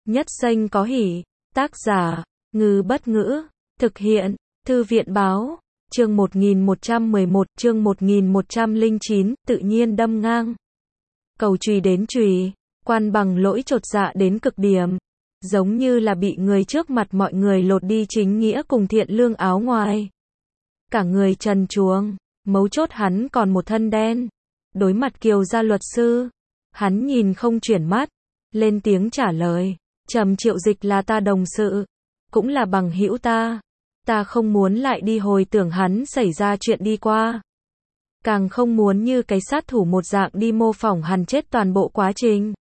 Nhất danh có hỷ. Tác giả, Ngư Bất Ngữ. Thực hiện, Thư viện Báo. Chương 1111, chương 1109, tự nhiên đâm ngang. Cầu chùy đến chùy, Quan Bằng Lỗi chột dạ đến cực điểm. Giống như là bị người trước mặt mọi người lột đi chính nghĩa cùng thiện lương áo ngoài. Cả người trần truồng, mấu chốt hắn còn một thân đen. Đối mặt Kiều gia luật sư, hắn nhìn không chuyển mắt, lên tiếng trả lời. Trầm Triệu Dịch là ta đồng sự, cũng là bằng hữu ta. Ta không muốn lại đi hồi tưởng hắn xảy ra chuyện đi qua. Càng không muốn như cái sát thủ một dạng đi mô phỏng hắn chết toàn bộ quá trình.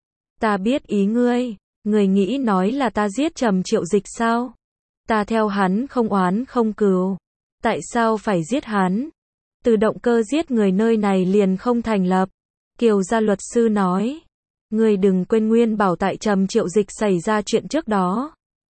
Ta biết ý ngươi, người nghĩ nói là ta giết Trầm Triệu Dịch sao? Ta theo hắn không oán không cừu. Tại sao phải giết hắn? Từ động cơ giết người nơi này liền không thành lập. Kiều gia luật sư nói. Ngươi đừng quên Nguyên Bảo tại Trầm Triệu Dịch xảy ra chuyện trước đó.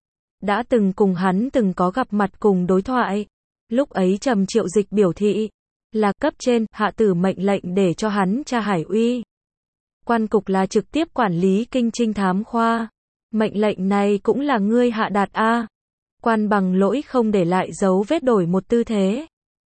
Đã từng cùng hắn từng có gặp mặt cùng đối thoại. Lúc ấy Trầm Triệu Dịch biểu thị là cấp trên hạ tử mệnh lệnh để cho hắn tra Hải Uy. Quan cục là trực tiếp quản lý kinh trinh thám khoa. Mệnh lệnh này cũng là ngươi hạ đạt a? Quan Bằng Lỗi không để lại dấu vết, đổi một tư thế.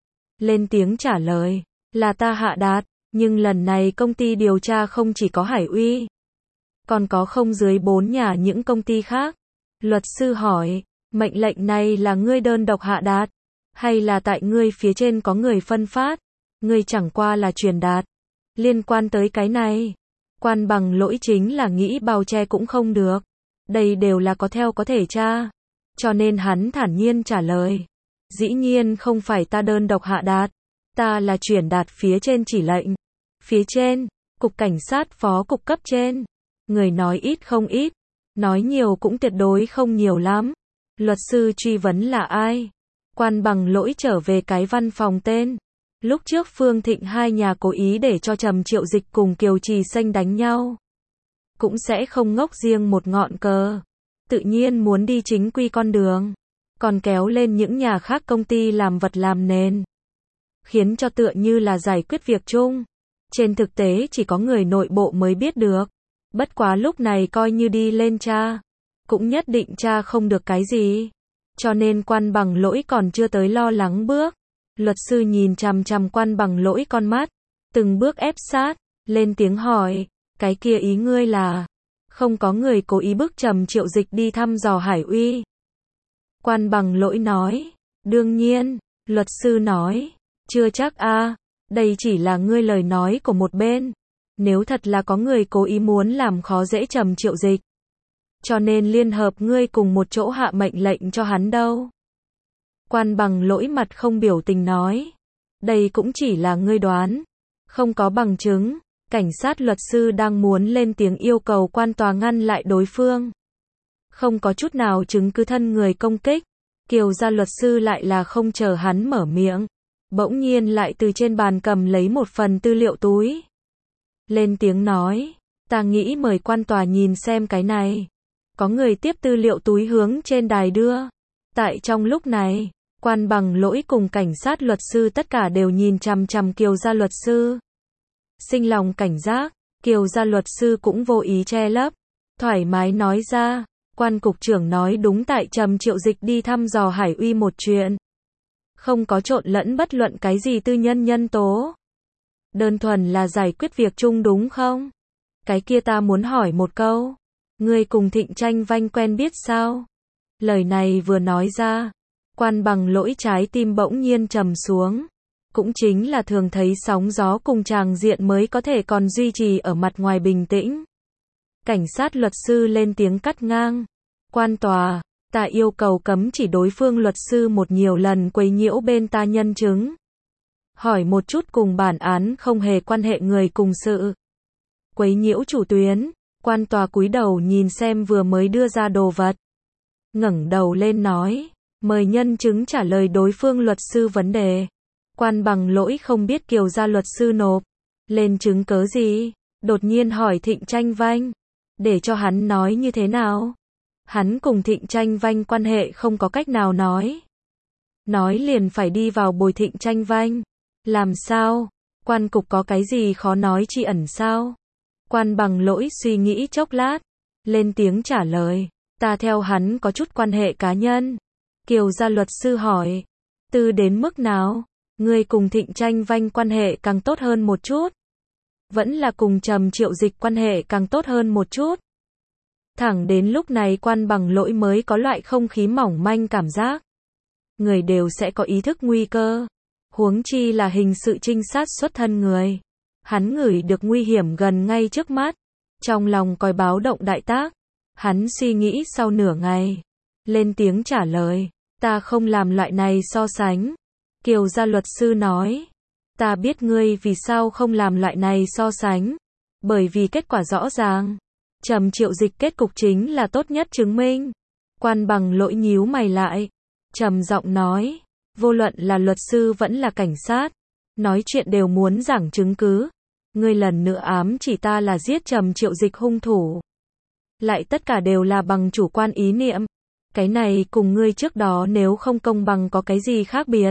Lên tiếng trả lời, là ta hạ đạt, nhưng lần này công ty điều tra không chỉ có Hải Uy, còn có không dưới 4 nhà những công ty khác. Luật sư hỏi, mệnh lệnh này là ngươi đơn độc hạ đạt, hay là tại ngươi phía trên có người phân phát? Ngươi chẳng qua là truyền đạt. Liên quan tới cái này, Quan Bằng Lỗi chính là nghĩ bao che cũng không được. Đây đều là có theo có thể tra. Cho nên hắn thản nhiên trả lời. Dĩ nhiên không phải ta đơn độc hạ đạt. Ta là truyền đạt phía trên chỉ lệnh. Phía trên, cục cảnh sát phó cục cấp trên. Người nói ít không ít, nói nhiều cũng tuyệt đối không nhiều lắm. Luật sư truy vấn là ai? Quan Bằng Lỗi trở về cái văn phòng tên. Lúc trước Phương Thịnh hai nhà cố ý để cho Trầm Triệu Dịch cùng Kiều Trì Xanh đánh nhau. Cũng sẽ không ngốc riêng một ngọn cờ. Tự nhiên muốn đi chính quy con đường. Còn kéo lên những nhà khác công ty làm vật làm nền. Khiến cho tựa như là giải quyết việc chung. Trên thực tế chỉ có người nội bộ mới biết được. Bất quá lúc này coi như đi lên tra. Cũng nhất định tra không được cái gì. Cho nên Quan Bằng Lỗi còn chưa tới lo lắng bước. Luật sư nhìn chằm chằm Quan Bằng Lỗi con mắt. Từng bước ép sát. Lên tiếng hỏi. Cái kia ý ngươi là không có người cố ý bức Trầm Triệu Dịch đi thăm dò Hải Uy. Quan Bằng Lỗi nói. Đương nhiên. Luật sư nói. Chưa chắc a, đây chỉ là ngươi lời nói của một bên. Nếu thật là có người cố ý muốn làm khó dễ Trầm Triệu Dịch, cho nên liên hợp ngươi cùng một chỗ hạ mệnh lệnh cho hắn đâu. Quan Bằng Lỗi mặt không biểu tình nói. Đây cũng chỉ là ngươi đoán. Không có bằng chứng. Cảnh sát luật sư đang muốn lên tiếng yêu cầu quan tòa ngăn lại đối phương. Không có chút nào chứng cứ thân người công kích. Kiều gia luật sư lại là không chờ hắn mở miệng. Bỗng nhiên lại từ trên bàn cầm lấy một phần tư liệu túi. Lên tiếng nói. Ta nghĩ mời quan tòa nhìn xem cái này. Có người tiếp tư liệu túi hướng trên đài đưa. Tại trong lúc này, Quan Bằng Lỗi cùng cảnh sát luật sư tất cả đều nhìn chằm chằm Kiều gia luật sư. Sinh lòng cảnh giác, Kiều gia luật sư cũng vô ý che lấp. Thoải mái nói ra, Quan cục trưởng nói đúng, tại Trầm Triệu Dịch đi thăm dò Hải Uy một chuyện. Không có trộn lẫn bất luận cái gì tư nhân nhân tố. Đơn thuần là giải quyết việc chung đúng không? Cái kia ta muốn hỏi một câu. Ngươi cùng Thịnh Tranh Vanh quen biết sao? Lời này vừa nói ra, Quan Bằng Lỗi trái tim bỗng nhiên trầm xuống. Cũng chính là thường thấy sóng gió cùng tràng diện mới có thể còn duy trì ở mặt ngoài bình tĩnh. Cảnh sát luật sư lên tiếng cắt ngang. Quan tòa, ta yêu cầu cấm chỉ đối phương luật sư một nhiều lần quấy nhiễu bên ta nhân chứng. Hỏi một chút cùng bản án không hề quan hệ người cùng sự. Quấy nhiễu chủ tuyến. Quan tòa cúi đầu nhìn xem vừa mới đưa ra đồ vật. Ngẩng đầu lên nói. Mời nhân chứng trả lời đối phương luật sư vấn đề. Quan Bằng Lỗi không biết Kiều gia luật sư nộp lên chứng cớ gì. Đột nhiên hỏi Thịnh Tranh Vanh. Để cho hắn nói như thế nào? Hắn cùng Thịnh Tranh Vanh quan hệ không có cách nào nói. Nói liền phải đi vào bồi Thịnh Tranh Vanh. Làm sao? Quan cục có cái gì khó nói chi ẩn sao? Quan Bằng Lỗi suy nghĩ chốc lát. lên tiếng trả lời. Ta theo hắn có chút quan hệ cá nhân. Kiều gia luật sư hỏi. Từ đến mức nào? Ngươi cùng Thịnh Tranh Vanh quan hệ càng tốt hơn một chút. Vẫn là cùng Trầm Triệu Dịch quan hệ càng tốt hơn một chút. Thẳng đến lúc này Quan Bằng Lỗi mới có loại không khí mỏng manh cảm giác. Người đều sẽ có ý thức nguy cơ. Huống chi là hình sự trinh sát xuất thân người. Hắn ngửi được nguy hiểm gần ngay trước mắt. Trong lòng còi báo động đại tác. Hắn suy nghĩ sau nửa ngày. Lên tiếng trả lời. Ta không làm loại này so sánh. Kiều gia luật sư nói. Ta biết ngươi vì sao không làm loại này so sánh. Bởi vì kết quả rõ ràng. Trầm Triệu Dịch kết cục chính là tốt nhất chứng minh. Quan Bằng Lỗi nhíu mày lại. Trầm giọng nói. Vô luận là luật sư vẫn là cảnh sát. Nói chuyện đều muốn giảng chứng cứ. Ngươi lần nữa ám chỉ ta là giết Trầm Triệu Dịch hung thủ. Lại tất cả đều là bằng chủ quan ý niệm. Cái này cùng ngươi trước đó nếu không công bằng có cái gì khác biệt.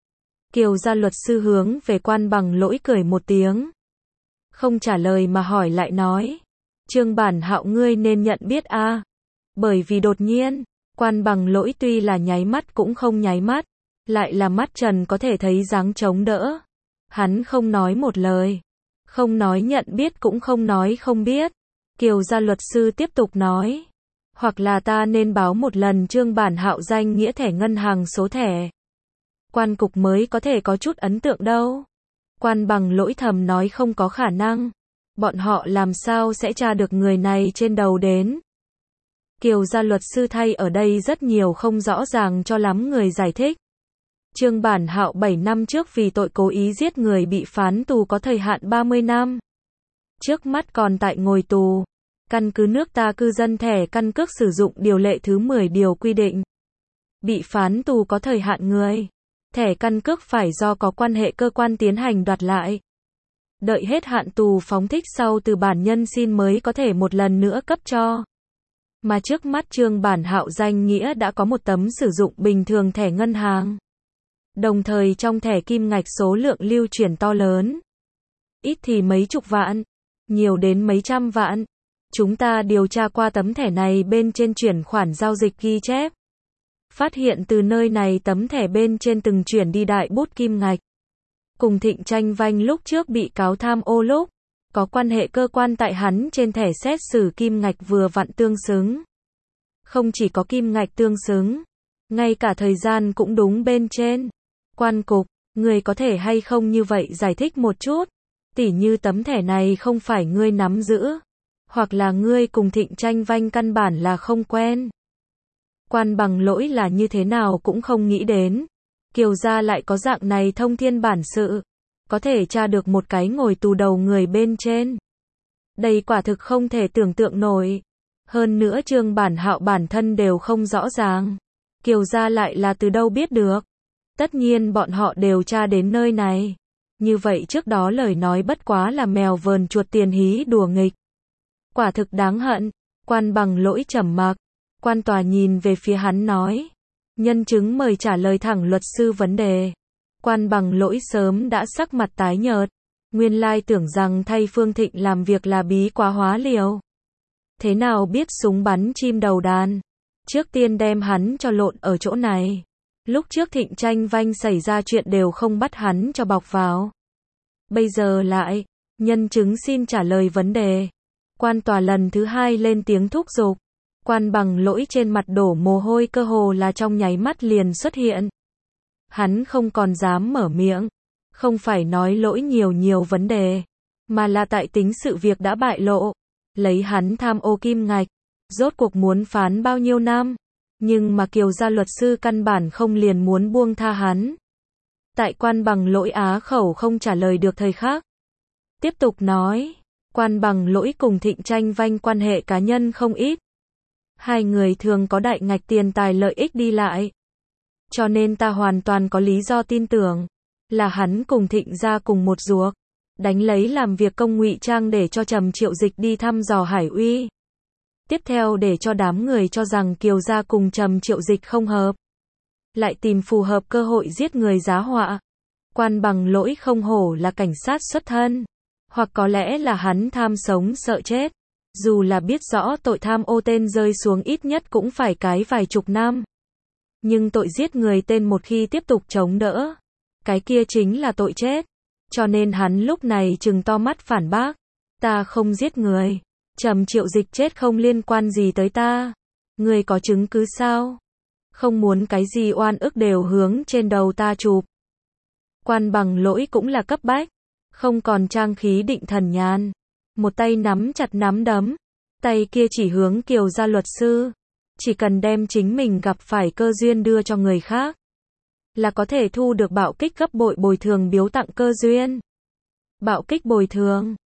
Kiều gia luật sư hướng về Quan Bằng Lỗi cười một tiếng. Không trả lời mà hỏi lại nói. Trương Bản Hạo ngươi nên nhận biết a. Bởi vì đột nhiên, Quan Bằng Lỗi tuy là nháy mắt cũng không nháy mắt. Lại là mắt trần có thể thấy dáng chống đỡ. Hắn không nói một lời. Không nói nhận biết cũng không nói không biết. Kiều gia luật sư tiếp tục nói. Hoặc là ta nên báo một lần Trương Bản Hạo danh nghĩa thẻ ngân hàng số thẻ. Quan cục mới có thể có chút ấn tượng đâu. Quan Bằng Lỗi thầm nói không có khả năng. Bọn họ làm sao sẽ tra được người này trên đầu đến. Kiều gia luật sư thay ở đây rất nhiều không rõ ràng cho lắm người giải thích. Trương Bản Hạo 7 năm trước vì tội cố ý giết người bị phán tù có thời hạn 30 năm. Trước mắt còn tại ngồi tù. Căn cứ nước ta cư dân thẻ căn cước sử dụng điều lệ thứ 10 điều quy định. Bị phán tù có thời hạn người. Thẻ căn cước phải do có quan hệ cơ quan tiến hành đoạt lại. Đợi hết hạn tù phóng thích sau từ bản nhân xin mới có thể một lần nữa cấp cho. Mà trước mắt Trương Bản Hạo danh nghĩa đã có một tấm sử dụng bình thường thẻ ngân hàng. Đồng thời trong thẻ kim ngạch số lượng lưu chuyển to lớn. Ít thì mấy chục vạn, nhiều đến mấy trăm vạn. Chúng ta điều tra qua tấm thẻ này bên trên chuyển khoản giao dịch ghi chép. Phát hiện từ nơi này tấm thẻ bên trên từng chuyển đi đại bút kim ngạch. Cùng Thịnh Tranh Vanh lúc trước bị cáo tham ô lúc, có quan hệ cơ quan tại hắn trên thẻ xét xử kim ngạch vừa vặn tương xứng. Không chỉ có kim ngạch tương xứng, ngay cả thời gian cũng đúng bên trên. Quan cục, người có thể hay không như vậy giải thích một chút. Tỉ như tấm thẻ này không phải ngươi nắm giữ. Hoặc là ngươi cùng Thịnh Tranh Vanh căn bản là không quen. Quan Bằng Lỗi là như thế nào cũng không nghĩ đến. Kiều gia lại có dạng này thông thiên bản sự. Có thể tra được một cái ngồi tù đầu người bên trên. Đây quả thực không thể tưởng tượng nổi. Hơn nữa Trương Bản Hạo bản thân đều không rõ ràng. Kiều gia lại là từ đâu biết được. Tất nhiên bọn họ đều tra đến nơi này. Như vậy trước đó lời nói bất quá là mèo vờn chuột tiền hí đùa nghịch. Quả thực đáng hận. Quan Bằng Lỗi trầm mặc. Quan tòa nhìn về phía hắn nói. Nhân chứng mời trả lời thẳng luật sư vấn đề. Quan Bằng Lỗi sớm đã sắc mặt tái nhợt. Nguyên lai tưởng rằng thay Phương Thịnh làm việc là bí quá hóa liều. Thế nào biết súng bắn chim đầu đàn. Trước tiên đem hắn cho lộn ở chỗ này. Lúc trước Thịnh Tranh Vanh xảy ra chuyện đều không bắt hắn cho bọc vào. Bây giờ lại, nhân chứng xin trả lời vấn đề. Quan tòa lần thứ hai lên tiếng thúc giục. Quan Bằng Lỗi trên mặt đổ mồ hôi cơ hồ là trong nháy mắt liền xuất hiện. Hắn không còn dám mở miệng. Không phải nói lỗi nhiều vấn đề. Mà là tại tính sự việc đã bại lộ. Lấy hắn tham ô kim ngạch. Rốt cuộc muốn phán bao nhiêu năm. Nhưng mà Kiều gia luật sư căn bản không liền muốn buông tha hắn. Tại Quan Bằng Lỗi á khẩu không trả lời được thời khắc. Tiếp tục nói. Quan Bằng Lỗi cùng Thịnh Tranh Vanh quan hệ cá nhân không ít. Hai người thường có đại ngạch tiền tài lợi ích đi lại. Cho nên ta hoàn toàn có lý do tin tưởng. Là hắn cùng Thịnh gia cùng một ruột. Đánh lấy làm việc công ngụy trang để cho Trầm Triệu Dịch đi thăm dò Hải Uy. Tiếp theo để cho đám người cho rằng Kiều gia cùng Trầm Triệu Dịch không hợp. Lại tìm phù hợp cơ hội giết người giá họa. Quan Bằng Lỗi không hổ là cảnh sát xuất thân. Hoặc có lẽ là hắn tham sống sợ chết. Dù là biết rõ tội tham ô tên rơi xuống ít nhất cũng phải cái vài chục năm. Nhưng tội giết người tên một khi tiếp tục chống đỡ, cái kia chính là tội chết. Cho nên hắn lúc này trừng to mắt phản bác. Ta không giết người. Trầm Triệu Dịch chết không liên quan gì tới ta. Ngươi có chứng cứ sao? Không muốn cái gì oan ức đều hướng trên đầu ta chụp. Quan Bằng Lỗi cũng là cấp bách. Không còn trang khí định thần nhàn. Một tay nắm chặt nắm đấm. Tay kia chỉ hướng Kiều gia luật sư. Chỉ cần đem chính mình gặp phải cơ duyên đưa cho người khác, là có thể thu được bạo kích gấp bội bồi thường biếu tặng cơ duyên. Bạo kích bồi thường.